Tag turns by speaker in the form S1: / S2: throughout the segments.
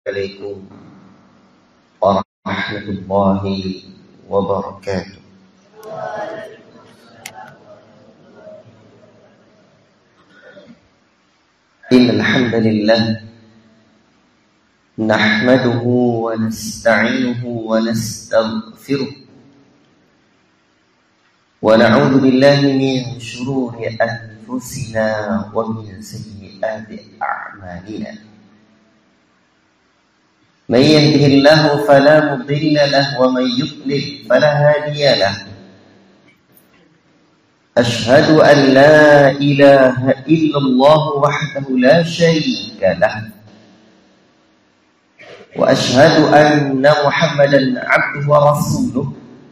S1: عليكم ورحمة الله وبركاته. إن الحمد لله نحمده ونستعينه ونستغفره ونعوذ بالله من شرور أنفسنا ومن سيئات أعمالنا. من يهده الله فلا مضل له ومن يضلل فلا هادي له. أشهد أن لا إله إلا الله وحده لا شريك له وأشهد أن محمدا عبده ورسوله.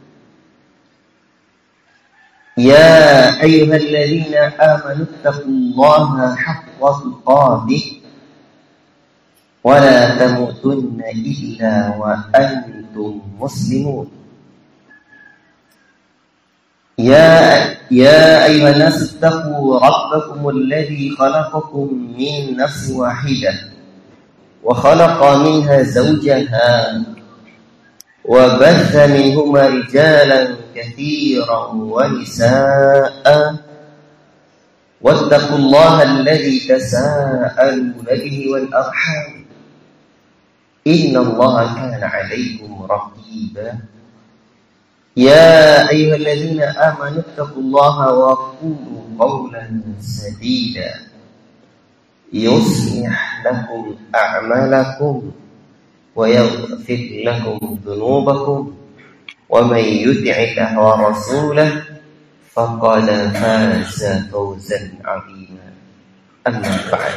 S1: يا أيها الذين آمنوا اتقوا الله حق تقاته ولا تموتن إلا وأنتم مسلمون. يا أيها الناس اتقوا ربكم الذي خلقكم من نفس واحدة وخلق منها زوجها وبث منهما رجالا كثيرا ونساء واتقوا الله الذي تساءلون به والأرحام إن الله كان عليكم رقيبا. يا أيها الذين آمنوا اتقوا الله وقولوا قولا سديدا يصلح لكم أعمالكم ويغفر لكم ذنوبكم ومن يطع الله ورسوله فقد فاز فوزا عظيما. أما بعد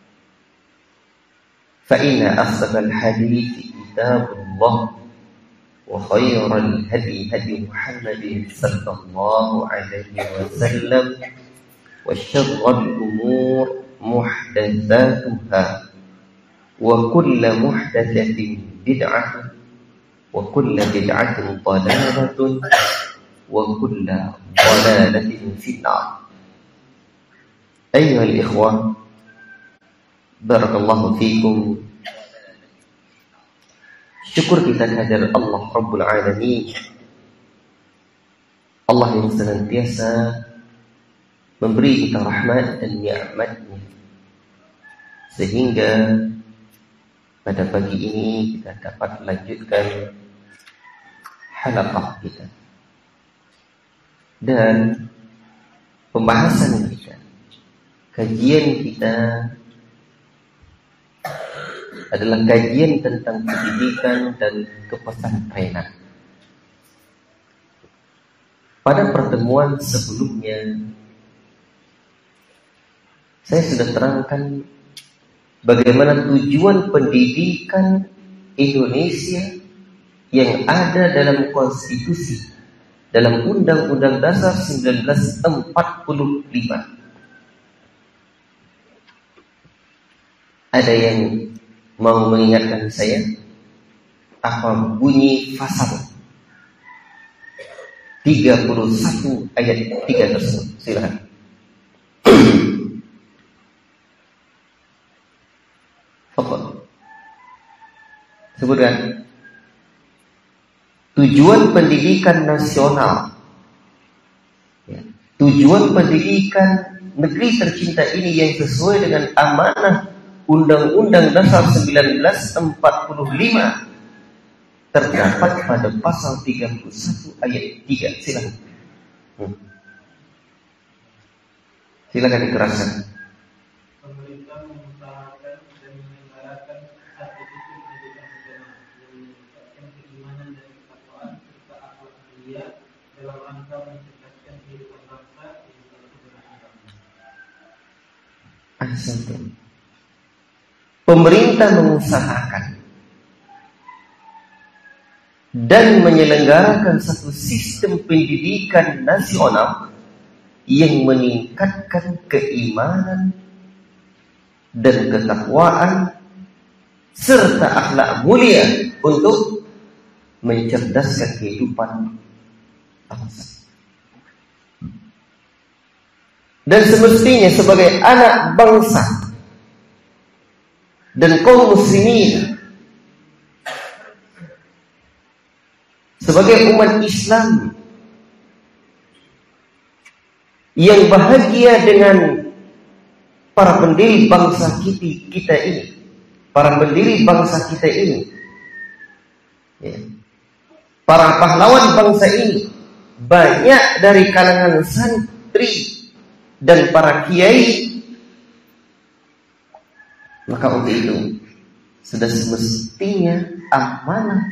S1: فإن أصدق الحديث كتاب الله وخير الهدي هدي محمد صلى الله عليه وسلم وشر الأمور محدثاتها وكل محدثة بدعة وكل بدعة ضلالة وكل ضلالة في النار. أيها الإخوة بارك الله فيكم. Syukur kita kehadirat Allah Rabbul Alamin, Allah yang senantiasa memberi kita rahmat dan nikmat-Nya, sehingga pada pagi ini kita dapat melanjutkan halaqah kita dan pembahasan kita, kajian kita adalah kajian tentang pendidikan dan kepesantrenan. Pada pertemuan sebelumnya saya sudah terangkan bagaimana tujuan pendidikan Indonesia yang ada dalam konstitusi, dalam Undang-Undang Dasar 1945. Ada yang mau mengingatkan saya apa bunyi pasal 31 ayat 3 tersebut? Silakan. Sebutkan. Tujuan pendidikan nasional, ya, tujuan pendidikan negeri tercinta ini yang sesuai dengan amanah Undang-Undang Dasar 1945 terdapat pada pasal 31 ayat 3. Silakan. Silakan dikeraskan.
S2: Pemerintah mengusahakan dan menyelenggarakan satu sistem pendidikan nasional yang meningkatkan keimanan dan ketakwaan serta akhlak mulia dalam rangka mencerdaskan kehidupan bangsa yang satu beragama.
S1: Ahsantum. Pemerintah mengusahakan dan menyelenggarakan satu sistem pendidikan nasional yang meningkatkan keimanan dan ketakwaan serta akhlak mulia untuk mencerdaskan kehidupan bangsa. Dan semestinya sebagai anak bangsa dan kaum muslimin sebagai umat Islam yang bahagia dengan para pendiri bangsa kita ini, para pendiri bangsa kita ini, ya, para pahlawan bangsa ini, banyak dari kalangan santri dan para kiai. Maka untuk itu sudah semestinya amanah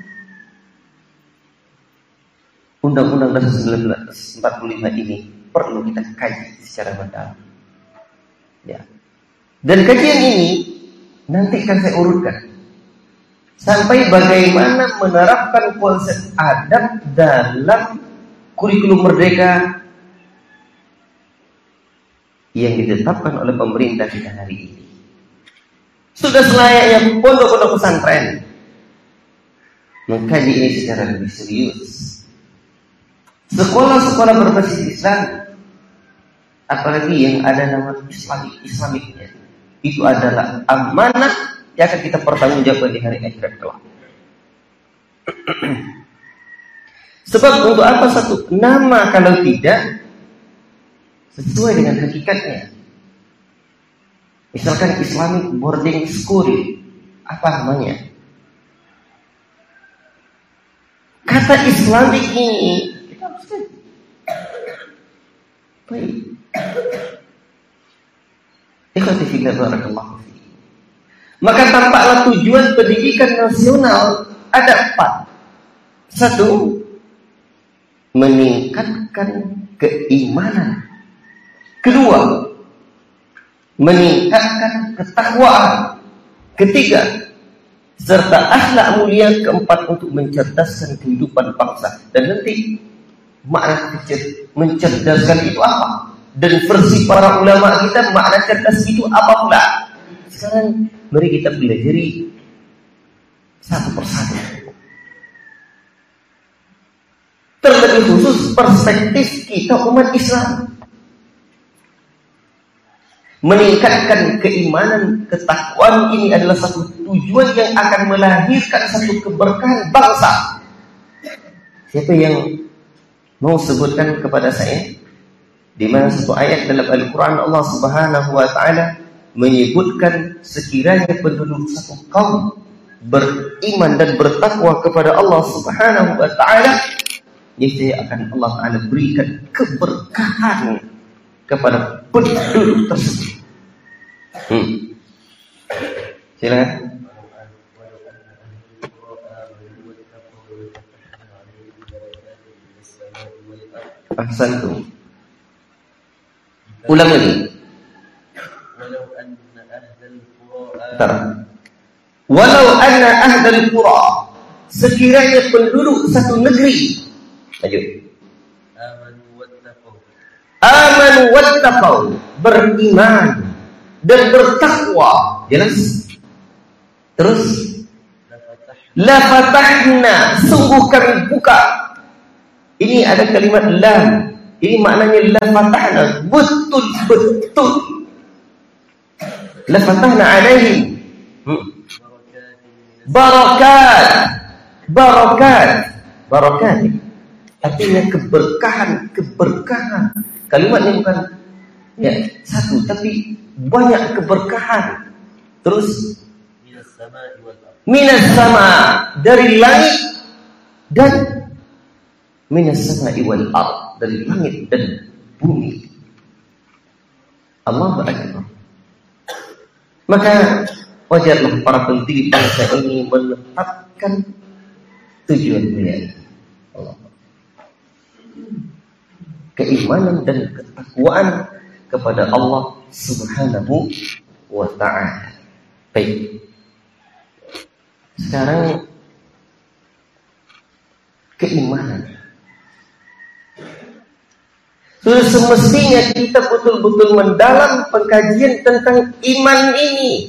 S1: Undang-Undang Dasar 1945 ini perlu kita kaji secara mendalam. Ya. Dan kajian ini nanti akan saya urutkan sampai bagaimana menerapkan konsep adab dalam kurikulum merdeka yang ditetapkan oleh pemerintah kita hari ini. Sudah selayaknya pondok-pondok pesantren mengkaji ini secara lebih serius. Sekolah-sekolah berbasis Islam, apalagi yang ada nama Islamiknya, itu adalah amanah yang akan kita pertanggungjawabkan di hari akhirat kelak. Sebab untuk apa satu nama kalau tidak sesuai dengan hakikatnya? Misalkan Islamic Boarding School, apa namanya? Kata Islamic ini kita harus baik. Ikhwati fillah barakallahu fiikum. Maka tampaklah tujuan pendidikan nasional ada 4. 1, meningkatkan keimanan. 2, meningkatkan ketakwaan. 3, serta akhlak mulia. 4, untuk mencerdaskan kehidupan bangsa. Dan nanti makna mencerdaskan itu apa? Dan versi para ulama kita makna cerdas itu apa pula? Sekarang mari kita pelajari satu persatu. Terlebih khusus perspektif kita umat Islam. Meningkatkan keimanan, ketakwaan ini adalah satu tujuan yang akan melahirkan satu keberkahan bangsa. Siapa yang mau sebutkan kepada saya di mana satu ayat dalam Al-Quran Allah Subhanahu wa Ta'ala menyebutkan sekiranya penduduk satu kaum beriman dan bertakwa kepada Allah Subhanahu wa Ta'ala, niscaya akan Allah Ta'ala berikan keberkahan kepada penduduk tersebut. Silakan. Ahsantum. Ulang lagi. Walau anna ahlal qura, sekiranya penduduk satu negeri, lanjut, amanu wattaqau, beriman dan bertakwa, jelas. Terus la fatahna, sungguh kami buka. Ini ada kalimat lam. Ini maknanya la fatahna, betul-betul. La fatahna alaihim barakat. Artinya keberkahan. Kalimat ini bukan ya satu, tapi banyak keberkahan. Terus minas sama, dari langit, dan minas sama'i wal ard, dari langit dan bumi. Allahu akbar. Maka wajarlah para pendiri bangsa ini menetapkan tujuan mulia Allah. Keimanan dan ketakwaan kepada Allah Subhanahu wa Ta'ala. Baik. Sekarang keimanan. Sudah semestinya kita betul-betul mendalam pengkajian tentang iman ini.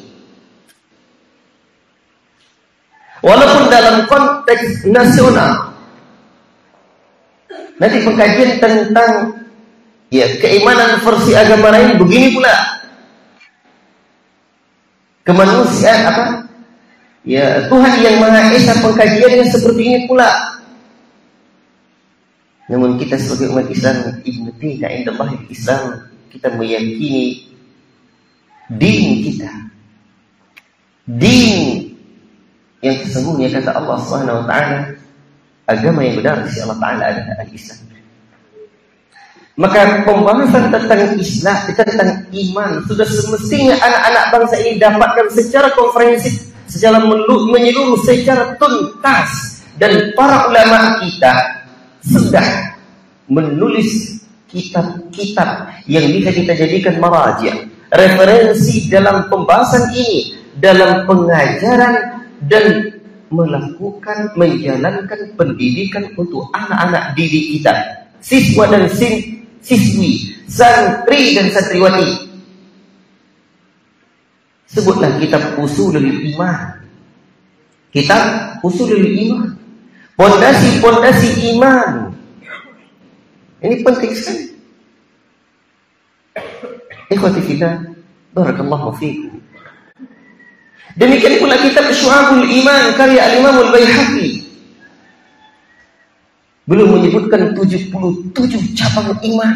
S1: Walaupun dalam konteks nasional, nanti pengkajian tentang ya keimanan versi agama lain begini pula. Kemanusiaan apa? Ya Tuhan yang Maha Esa, pengkajiannya seperti ini pula. Namun kita sebagai umat Islam, inna dina indallahi Islam, kita meyakini din kita, din yang sesungguhnya kata Allah Subhanahu wa taala, agama yang benar di sisi Allah taala adalah al-Islam. Maka pembahasan tentang Islam, tentang iman, sudah semestinya anak-anak bangsa ini dapatkan secara komprehensif, secara menyeluruh, secara tuntas. Dan para ulama kita sudah menulis kitab-kitab yang bisa kita jadikan maraji', referensi dalam pembahasan ini, dalam pengajaran dan menjalankan pendidikan untuk anak-anak didik kita, siswa dan siswi, santri dan santriwati. Sebutlah kitab Ushulul Iman. Kitab Ushulul Iman, pondasi-pondasi iman. Ini penting sekali. Ikhwati fillah, barakallahu fiikum. Demikian pula kitab Syu'abul Iman karya Al-Imam Al-Baihaqi. Belum menyebutkan 77 cabang iman.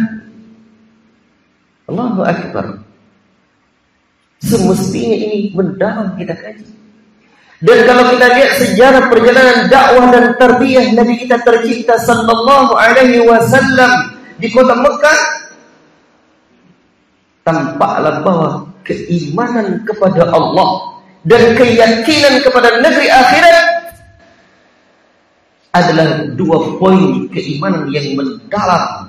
S1: Allahu Akbar. Semestinya ini mendalam kita kaji. Dan kalau kita lihat sejarah perjalanan dakwah dan tarbiyah Nabi kita tercinta sallallahu alaihi wasallam di kota Mekah, tampaklah bahwa keimanan kepada Allah dan keyakinan kepada negeri akhirat adalah dua poin keimanan yang mendalam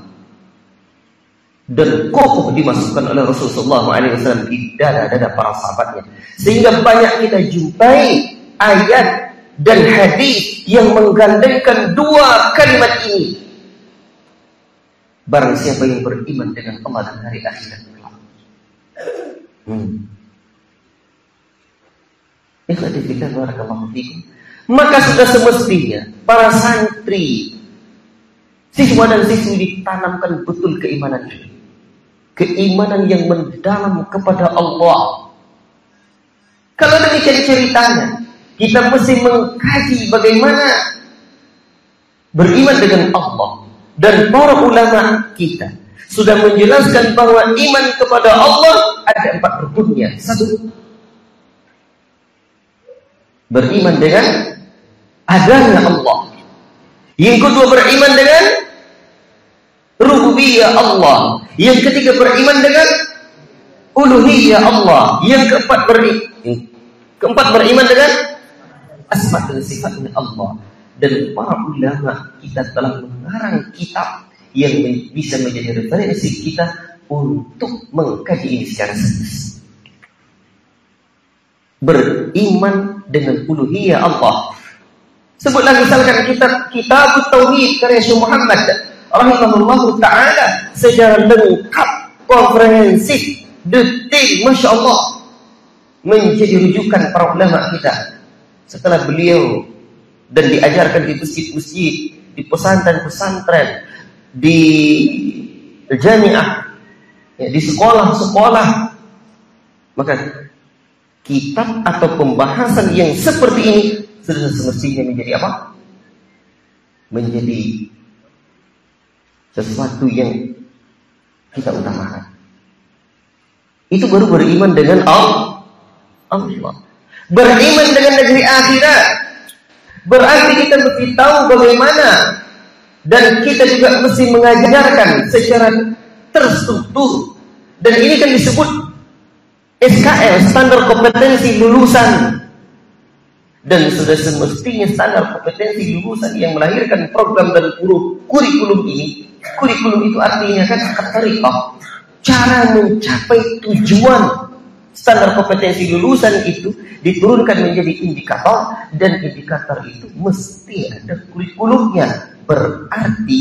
S1: dan kokoh dimasukkan oleh Rasulullah SAW di dada-dada para sahabatnya, sehingga banyak kita jumpai ayat dan hadis yang menggandengkan dua kalimat ini. Barang siapa yang beriman dengan Allah dan hari akhirat, maka sudah semestinya para santri, siswa dan siswi ditanamkan betul keimanan ini, keimanan yang mendalam kepada Allah. Kalau demikian ceritanya, kita mesti mengkaji bagaimana beriman dengan Allah. Dan para ulama kita sudah menjelaskan bahwa iman kepada Allah ada 4 rukunnya. 1, beriman dengan adanya Allah. Yang kedua, beriman dengan rububiyah Allah. Yang ketiga, beriman dengan uluhiyah Allah. Yang keempat beriman dengan asma dan sifatnya Allah. Dan para ulama kita telah mengarang kitab yang bisa menjadi referensi kita untuk mengkaji ini secara serius. Beriman dengan uluhiyah Allah. Sebutlah misalkan kitab Tauhid karya Syekh Muhammad rahimahullahu taala secara lengkap, komprehensif, detail, masya Allah, menjadi rujukan para ulama kita setelah beliau dan diajarkan di masjid-masjid, di pesantren-pesantren, di jamiah, di sekolah-sekolah. Maka kitab atau pembahasan yang seperti ini sudah semestinya menjadi apa? Menjadi sesuatu yang kita utamakan. Itu baru beriman dengan Allah. Beriman dengan negeri akhirat. Berarti kita mesti tahu bagaimana, dan kita juga mesti mengajarkan secara terstruktur. Dan ini kan disebut SKL, standar kompetensi lulusan. Dan sudah semestinya standar kompetensi lulusan yang melahirkan program dan kurikulum ini. Kurikulum itu artinya kan tariqah, cara mencapai tujuan. Standar kompetensi lulusan itu diturunkan menjadi indikator, dan indikator itu mesti ada kurikulumnya. Berarti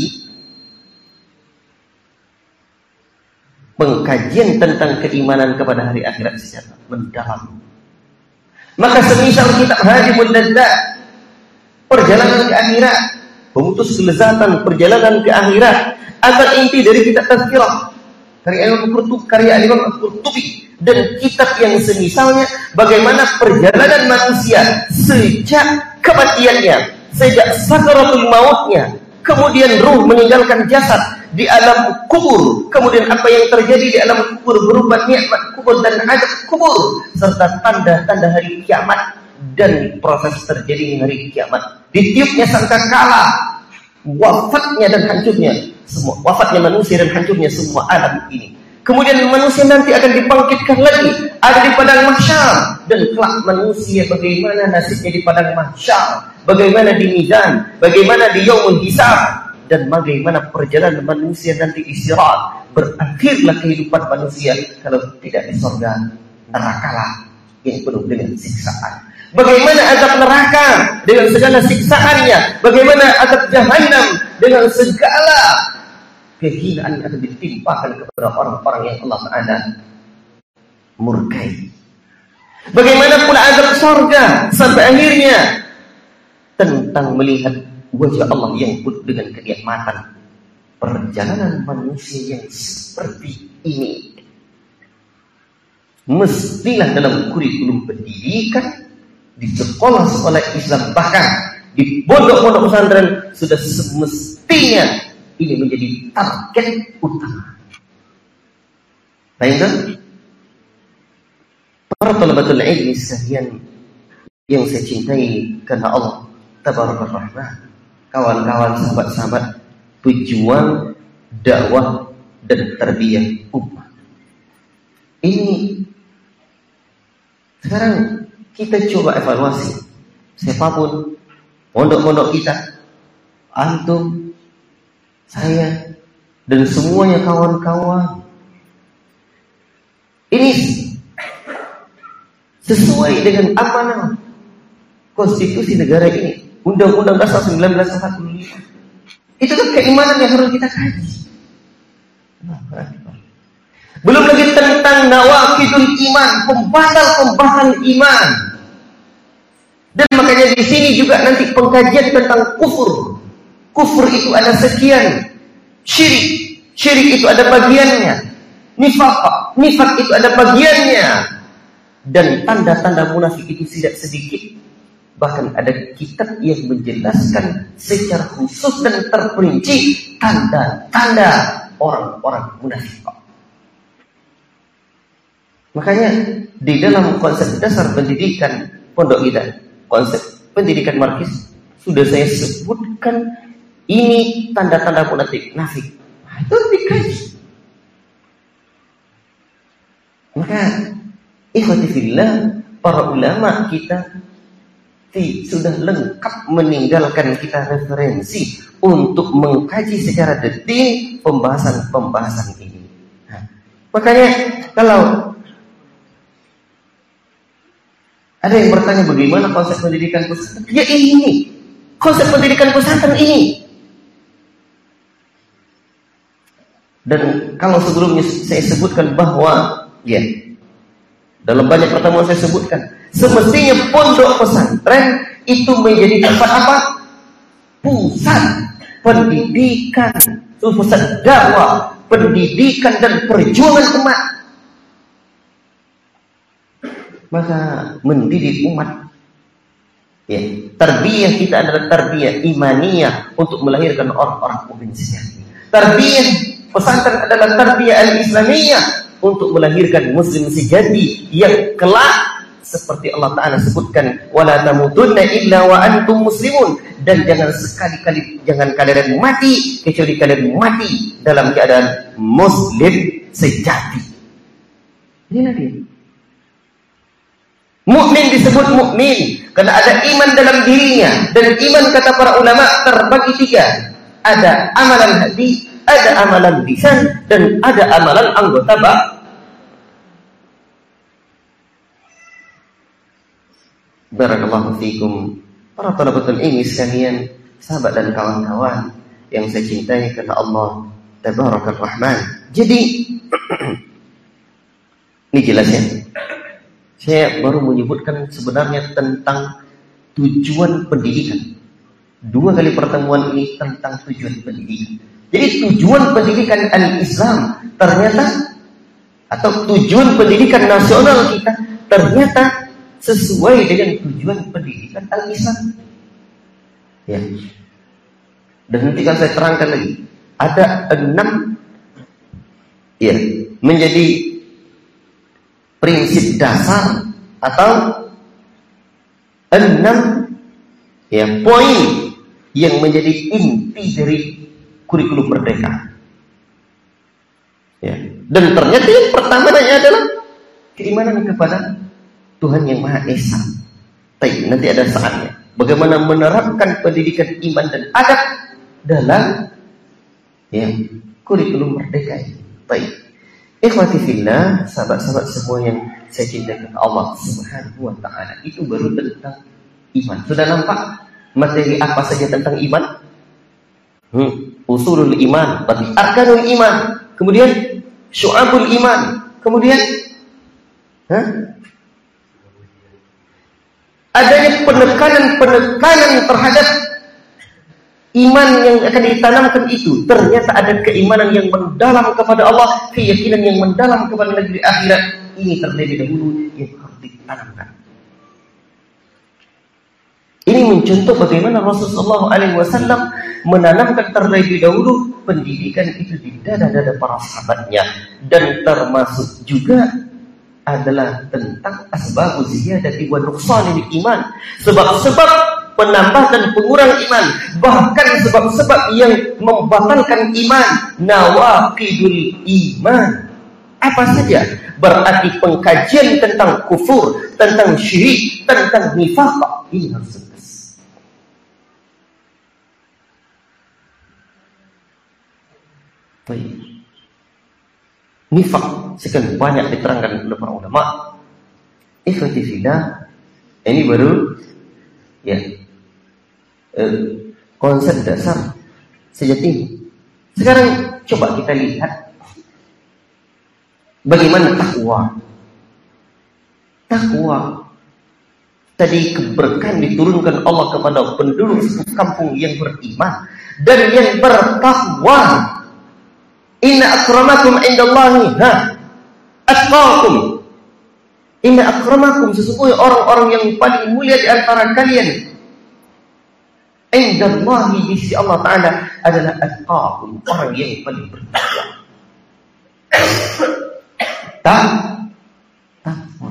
S1: pengkajian tentang keimanan kepada hari akhirat secara mendalam. Maka semisal kitab Hadimul Ladzat, perjalanan ke akhirat, pemutus kelezatan perjalanan ke akhirat, atau inti dari kitab Tazkirah karya Imam Al-Qurtubi, dan kitab yang semisalnya, bagaimana perjalanan manusia sejak kematiannya, sejak sakaratul mautnya, kemudian ruh meninggalkan jasad di alam kubur, kemudian apa yang terjadi di alam kubur berupa nikmat kubur dan adab kubur, serta tanda-tanda hari kiamat dan proses terjadinya hari kiamat. Ditiupnya sangkakala, wafatnya dan hancurnya semua, wafatnya manusia dan hancurnya semua alam ini. Kemudian manusia nanti akan dibangkitkan lagi, ada di padang mahsyar, dan kelak manusia bagaimana nasibnya di padang mahsyar, bagaimana di mizan, bagaimana di yaumul hisab, dan bagaimana perjalanan manusia nanti di sirat. Berakhirlah kehidupan manusia kalau tidak di surga, nerakalah yang penuh dengan siksaan. Bagaimana azab neraka dengan segala siksaannya, bagaimana azab jahannam dengan segala kehinaan yang akan ditimpakan kepada orang-orang yang Allah Ta'ala murkai. Bagaimana pula azab surga sampai akhirnya tentang melihat wajah Allah yang penuh dengan kenikmatan. Perjalanan manusia yang seperti ini mestilah dalam kurikulum pendidikan di sekolah-sekolah Islam, bahkan di pondok-pondok pesantren sudah semestinya ini menjadi target utama. Baiklah, para talabatul ilmi sekalian yang saya cintai karena Allah Tabaraka Rahman, kawan-kawan, sahabat-sahabat pejuang dakwah dan tarbiyah ummah. Ini sekarang kita coba evaluasi, siapapun pondok-pondok kita, antum, saya, dan semuanya kawan-kawan, ini sesuai dengan amanah konstitusi negara ini, Undang-Undang Dasar 1945. Itu kan keimanan yang harus kita kaji. Belum lagi tentang nawaqidul iman, pembatal-pembatal iman. Dan makanya di sini juga nanti pengkajian tentang kufur. Kufur itu ada sekian. Syirik itu ada bagiannya. Nifaq itu ada bagiannya. Dan tanda-tanda munafik itu tidak sedikit. Bahkan ada kitab yang menjelaskan secara khusus dan terperinci tanda-tanda orang-orang munafik. Makanya di dalam konsep dasar pendidikan pondok kita, konsep pendidikan marxis, sudah saya sebutkan ini tanda-tanda munafik. Nah, itu dikaji. Maka ikhwati fillah, para ulama kita sudah lengkap meninggalkan kita referensi untuk mengkaji secara detail pembahasan-pembahasan ini. Nah, makanya kalau ada yang bertanya bagaimana konsep pendidikan pesantren, ya ini konsep pendidikan pesantren ini. Dan kalau sebelumnya saya sebutkan bahwa ya dalam banyak pertemuan saya sebutkan, semestinya pondok pesantren itu menjadi tempat apa? Pusat pendidikan, pusat dakwah, pendidikan dan perjuangan umat. Maka mendidik umat, ya, tarbiyah kita adalah tarbiyah imaniyah untuk melahirkan orang-orang mukmin sejati. Tarbiyah pesantren adalah tarbiyah al-islamiyah untuk melahirkan muslim sejati yang kelak seperti Allah Ta'ala sebutkan, wala tamutunna illa wa antum muslimun, dan jangan sekali-kali jangan kalian mati kecuali kalian mati dalam keadaan muslim sejati. Ini nanti mukmin disebut mukmin karena ada iman dalam dirinya, dan iman kata para ulama terbagi tiga, ada amalan hati, ada amalan lisan, dan ada amalan anggota Barakallahu fiikum, para talabatul ilmi sekalian, sahabat dan kawan-kawan yang saya cintai karena Allah Tabaraka Rahman. Jadi ini jelasnya. Saya baru menyebutkan sebenarnya tentang tujuan pendidikan. 2 kali pertemuan ini tentang tujuan pendidikan. Jadi tujuan pendidikan al-Islam ternyata, atau tujuan pendidikan nasional kita ternyata sesuai dengan tujuan pendidikan al-Islam. Ya. Dan nanti kan saya terangkan lagi. Ada 6 ya, menjadi prinsip dasar atau 6 ya, poin yang menjadi inti dari kurikulum merdeka. Ya. Dan ternyata yang pertamanya adalah keimanan kepada Tuhan yang Maha Esa. Baik, nanti ada saatnya. Bagaimana menerapkan pendidikan iman dan adab dalam ya, kurikulum merdeka ini. Baik. Ikhwati fillah, sahabat-sahabat semua yang saya cintai Allah Subhanahu wa taala, itu baru tentang iman. Sudah nampak materi apa saja tentang iman? Usulul iman, berarti arkanul iman. Kemudian syu'abul iman. Kemudian adanya penekanan terhadap iman yang akan ditanamkan itu. Ternyata ada keimanan yang mendalam kepada Allah, keyakinan yang mendalam kepada negeri akhirat. Ini terlebih dahulu yang harus ditanamkan. Ini mencontoh bagaimana Rasulullah SAW menanamkan terlebih dahulu pendidikan itu di dada-dada para sahabatnya. Dan termasuk juga adalah tentang asbabuz ziyadati wa nuqsanil iman. Sebab-sebab penambah dan pengurang iman, bahkan sebab-sebab yang membatalkan iman, nawaqidul iman. Apa saja? Berarti pengkajian tentang kufur, tentang syirik, tentang nifaq, ini harus jelas. Baik. Nifaq sekian banyak diterangkan oleh para ulama. Ikhwati fillah, ini baru ya konsep dasar sejati. Sekarang coba kita lihat bagaimana takwa. Takwa tadi keberkahan diturunkan Allah kepada penduduk kampung yang beriman dan yang bertakwa. Inna akramakum indallahi atqakum. Inna akramakum, sesungguhnya orang-orang yang paling mulia di antara kalian indallahi, di sisi Allah Ta'ala, adalah atqakum, orang yang paling bertakwa. Takwa.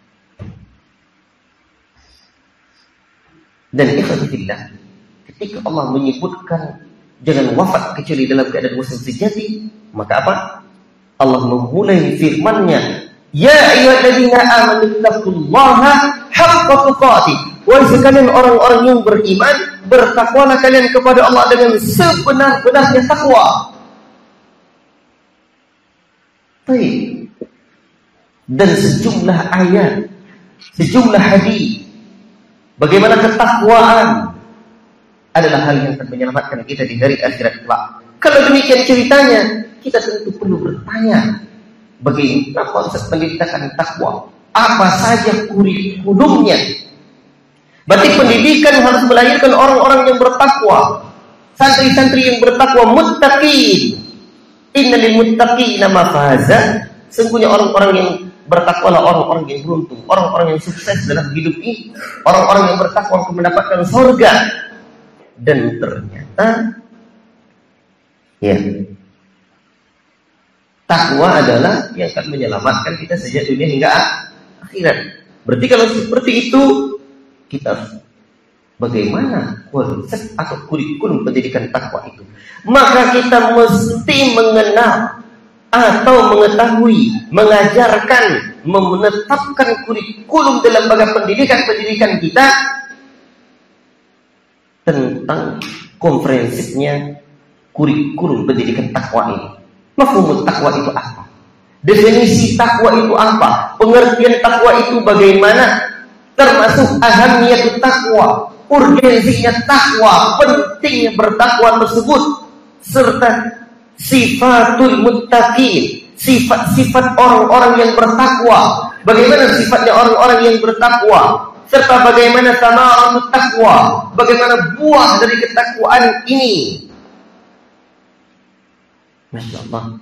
S1: Dan ikhwatillah, ketika Allah menyebutkan jangan wafat kecuali dalam keadaan muslim sejati, maka apa? Allah memulai firman-Nya, ya ayyuhalladzina amanu taqullaha haqqa tuqatih. Wahai sekalian orang-orang yang beriman, bertakwalah kalian kepada Allah dengan sebenar-benarnya takwa. Baik. Dan sejumlah ayat, sejumlah hadis, bagaimana ketakwaan adalah hal yang akan menyelamatkan kita di hari akhirat kelak. Kalau demikian ceritanya, kita tentu perlu bertanya, bagaimana konsep pendidikan takwa? Apa saja kurikulumnya? Berarti pendidikan harus melahirkan orang-orang yang bertakwa, santri-santri yang bertakwa, muttaqin. Innal muttaqina mafaza. Sungguhnya orang-orang yang bertakwa adalah orang-orang yang beruntung, orang-orang yang sukses dalam hidup ini, orang-orang yang bertakwa akan mendapatkan surga. Dan ternyata ya, takwa adalah yang akan menyelamatkan kita sejak dunia hingga akhirat. Berarti kalau seperti itu, kita bagaimana konsep atau kurikulum pendidikan takwa itu? Maka kita mesti mengenal atau mengetahui, mengajarkan, menetapkan kurikulum dalam lembaga pendidikan kita tentang komprehensifnya kurikulum pendidikan takwa ini. Mafhumut takwa itu apa? Definisi takwa itu apa? Pengertian takwa itu bagaimana? Termasuk ahamiyat takwa, urgensinya takwa, pentingnya bertakwa tersebut, serta sifatul muttaqin, sifat-sifat orang-orang yang bertakwa. Bagaimana sifatnya orang-orang yang bertakwa? Serta bagaimana samaratu takwa, bagaimana buah dari ketakwaan ini. Masya Allah.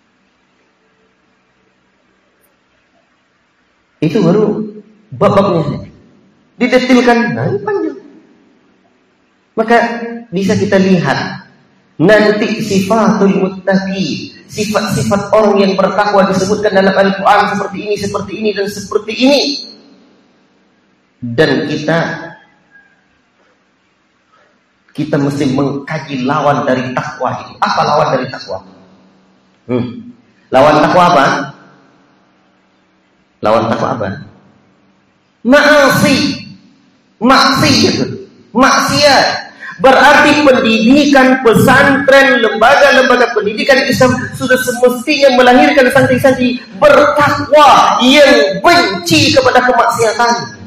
S1: Itu baru bab-babnya. Didetilkan, nah ini panjang. Maka bisa kita lihat Nanti sifatul muttaqi, sifat-sifat orang yang bertakwa disebutkan dalam Al-Quran seperti ini dan seperti ini. Dan kita mesti mengkaji lawan dari takwa ini. Apa lawan dari takwa? Lawan takwa apa? Lawan takwa apa? Maksiat. Berarti pendidikan pesantren, lembaga-lembaga pendidikan Islam sudah semestinya melahirkan santri-santri bertakwa yang benci kepada kemaksiatan.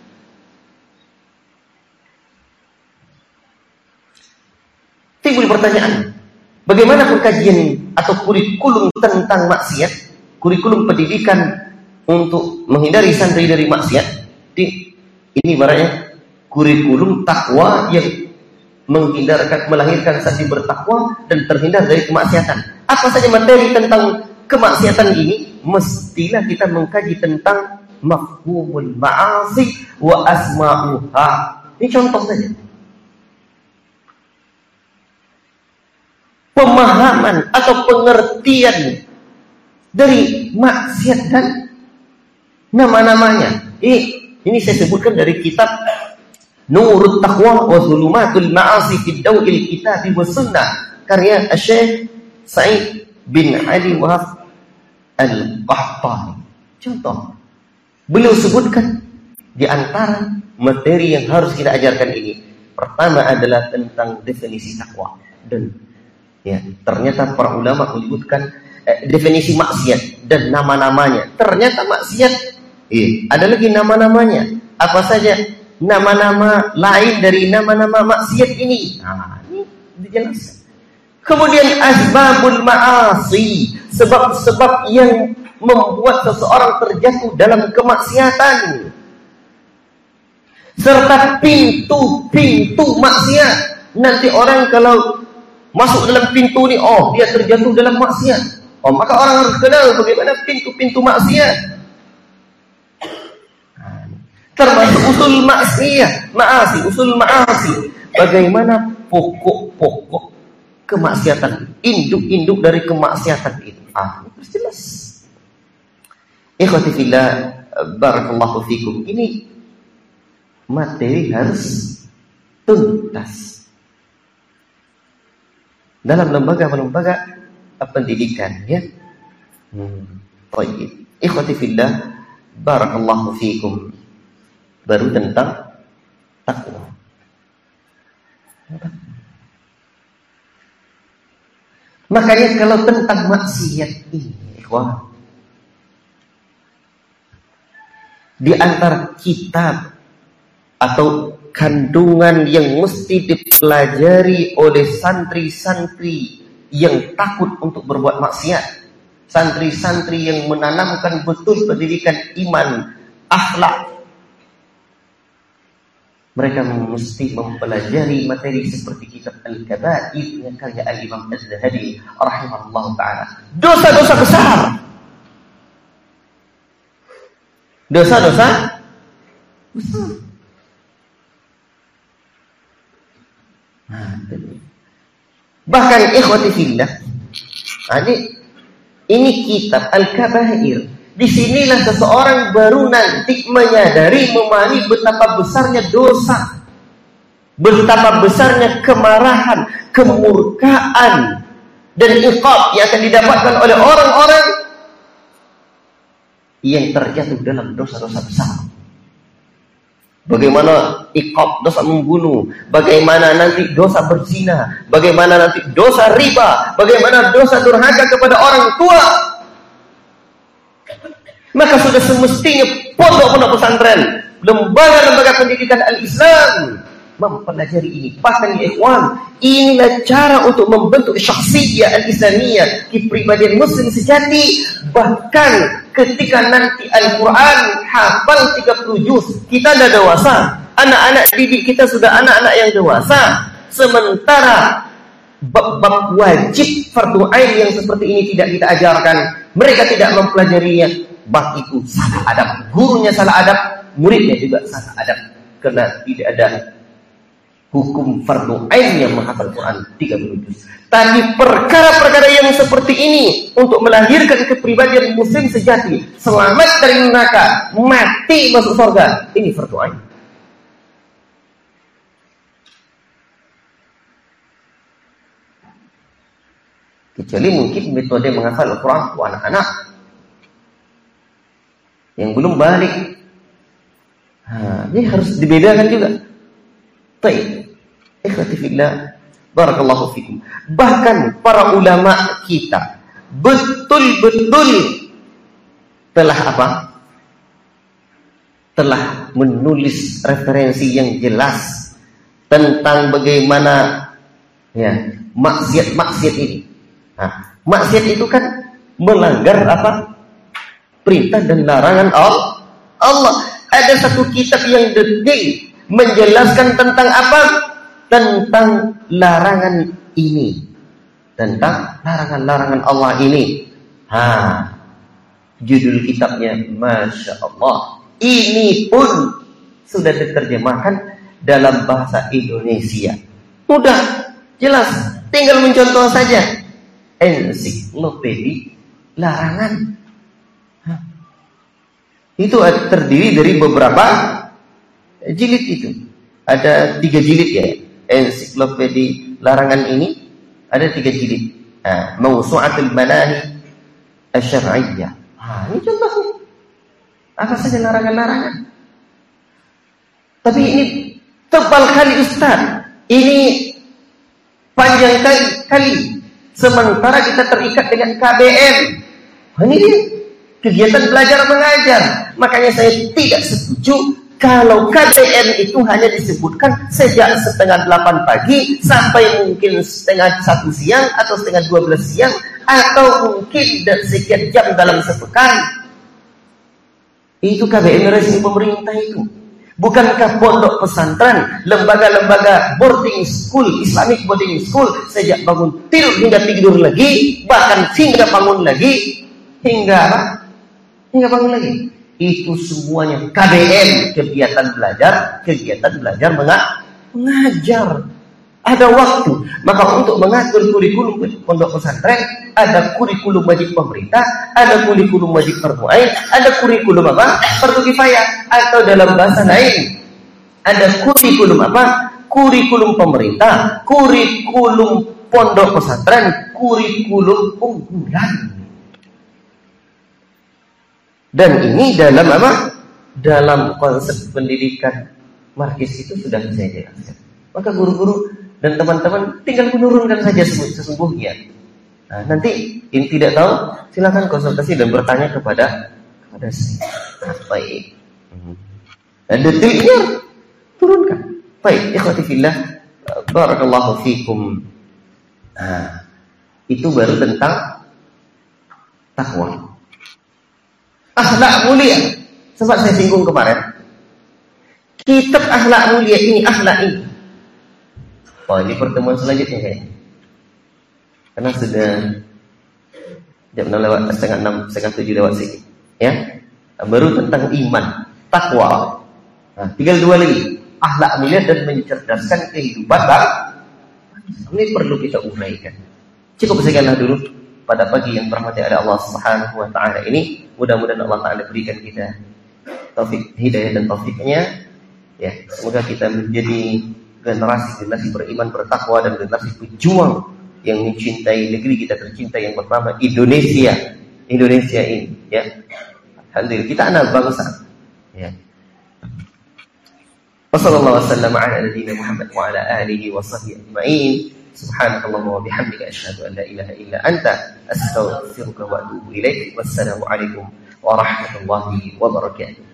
S1: Timbul pertanyaan, bagaimana pengkajian atau kurikulum tentang maksiat, kurikulum pendidikan untuk menghindari santri dari maksiat? Ini ibaratnya kurikulum takwa yang melahirkan santri bertakwa dan terhindar dari kemaksiatan. Apa saja materi tentang kemaksiatan ini? Mestilah kita mengkaji tentang mafhumul ma'asi wa asma'uha. Ini contoh saja. Pemahaman atau pengertian dari maksiat dan nama-namanya. Ini saya sebutkan dari kitab Nurut Taqwa wa Zulumatul Ma'asi fi Daw'il Kitab wa Sunnah, karya Syekh Sa'id bin Ali Wahab Al-Qahtani. Contoh, beliau sebutkan di antara materi yang harus kita ajarkan ini, pertama adalah tentang definisi takwa. Dan ternyata para ulama menyebutkan definisi maksiat dan nama-namanya. Ternyata maksiat ada lagi nama-namanya. Apa saja nama-nama lain dari nama-nama maksiat ini? Ini dijelaskan. Kemudian asbabul ma'asi, sebab-sebab yang membuat seseorang terjatuh dalam kemaksiatan, serta pintu-pintu maksiat. Nanti orang kalau masuk dalam pintu ini, dia terjatuh dalam maksiat. Maka orang harus kenal bagaimana pintu-pintu maksiat. Termasuk usul usul ma'asi. Bagaimana pokok-pokok kemaksiatan, induk-induk dari kemaksiatan itu. Ini jelas. Ikhwati fillah, barakallahu fikum. Ini materi harus tuntas dalam lembaga-lembaga pendidikan, ya. Baik. Ikhwati fillah, barakallahu fikum. Baru tentang takwa. Makanya kalau tentang maksiat ini, ikhwan, di antara kitab atau kandungan yang mesti dipelajari oleh santri-santri yang takut untuk berbuat maksiat, santri-santri yang menanamkan betul pendidikan iman, akhlak, mereka mesti mempelajari materi seperti kitab Al-Kaba'ir yang karya Al-Imam Az-Zahabi rahimahullah ta'ala. Dosa-dosa besar, dosa-dosa besar. Bahkan ikhwati fillah, ini kitab Al-Kaba'ir. Disinilah seseorang baru nanti menyadari, memahami betapa besarnya dosa, betapa besarnya kemarahan, kemurkaan, dan iqab yang akan didapatkan oleh orang-orang yang terjatuh dalam dosa-dosa besar. Bagaimana iqab dosa membunuh, bagaimana nanti dosa berzina, bagaimana nanti dosa riba, bagaimana dosa durhaka kepada orang tua. Maka sudah semestinya pondok-pondok pesantren, lembaga-lembaga pendidikan al-Islam mempelajari ini. Bahkan ya ikhwan, inilah cara untuk membentuk syakhsiyah al-Islamiyah, kepribadian muslim sejati. Bahkan ketika nanti Al-Quran hafal 30 juz, kita dah dewasa, anak-anak didik kita sudah anak-anak yang dewasa, sementara bab-bab wajib fardu ain yang seperti ini tidak kita ajarkan, mereka tidak mempelajarinya. Bab itu salah adab, gurunya salah adab, muridnya juga salah adab, karena tidak ada hukum fardu ain yang menghafal Quran 30 juz. Tapi perkara-perkara yang seperti ini untuk melahirkan kepribadian muslim sejati, selamat dari neraka, mati masuk surga, ini fardu ain. Kecuali mungkin metode menghafal Al-Quran untuk anak-anak yang belum balik. Ini harus dibedakan juga. Baik, ikhwati fillah, barakallahu fikum. Bahkan para ulama kita betul-betul telah apa? Telah menulis referensi yang jelas tentang bagaimana maksiat ini. Maksiat itu kan melanggar apa? Perintah dan larangan Allah. Ada satu kitab yang detail menjelaskan tentang apa? Tentang larangan ini. Tentang larangan-larangan Allah ini. Judul kitabnya Masya Allah. Ini pun sudah diterjemahkan dalam bahasa Indonesia. Mudah, jelas. Tinggal mencontoh saja. Ensiklopedia larangan. Itu terdiri dari beberapa jilid itu. Ada 3 jilid ya. Ensiklopedia larangan ini ada 3 jilid. Mawsu'atul Manahi Asy-Syar'iyyah. Ini contohnya. Apa saja larangan-larangan. Tapi ini tebal kali Ustaz. Ini panjang kali. Sementara kita terikat dengan KBM. Ini dia. Kegiatan belajar mengajar. Makanya saya tidak setuju kalau KBM itu hanya disebutkan sejak 7:30 pagi sampai mungkin 1:30 siang atau 11:30 siang atau mungkin sekian jam dalam sepekan. Itu KBM resmi pemerintah itu. Bukankah pondok pesantren, lembaga-lembaga boarding school, Islamic boarding school, sejak bangun tidur hingga tidur lagi, bahkan hingga bangun lagi, hingga bangun lagi. Itu semuanya KBM, kegiatan belajar mengajar. Ada waktu. Maka untuk mengatur kurikulum pondok pesantren, ada kurikulum wajib pemerintah, ada kurikulum wajib fardu ain, ada kurikulum apa? Fardu kifayah. Atau dalam bahasa lain, ada kurikulum apa? Kurikulum pemerintah, kurikulum pondok pesantren, kurikulum unggulan. Dan ini dalam apa? Dalam konsep pendidikan markis itu sudah saya jelaskan. Maka guru-guru dan teman-teman tinggal menurunkan saja sesungguhnya. Nanti yang tidak tahu silakan konsultasi dan bertanya kepada saya. Baik. Dan detailnya turunkan. Baik, ikhwati fillah, barakallahu fikum. Itu baru tentang takwa. Akhlak mulia. Sempat saya singgung kemarin. Kitab akhlak mulia ini, akhlak ini. Ini pertemuan selanjutnya kayaknya. Karena sudah jam 6 lewat, setengah 6, setengah 7 lewat sedikit. Ya. Baru tentang iman, takwa. Tinggal 2 lagi. Akhlak mulia dan mencerdaskan kehidupan. Ini perlu kita uraikan. Cukup sekianlah dulu pada pagi yang dirahmati oleh Allah Subhanahu wa taala ini. Mudah-mudahan Allah taala berikan kita taufik hidayah dan taufiknya. Ya, semoga kita menjadi generasi beriman, bertakwa, dan generasi pejuang yang mencintai negeri kita tercinta yang pertama, Indonesia ini, ya. Alhamdulillah kita anak bangsa, ya. Wassallallahu wasallam ala nabiyyina Muhammad wa ala alihi wa sahbihi ajma'in. Subhanakallahumma wa bihamdika asyhadu an la ilaha illa anta astaghfiruka wa atubu ilaik. Wassalamu alaikum warahmatullahi wabarakatuh.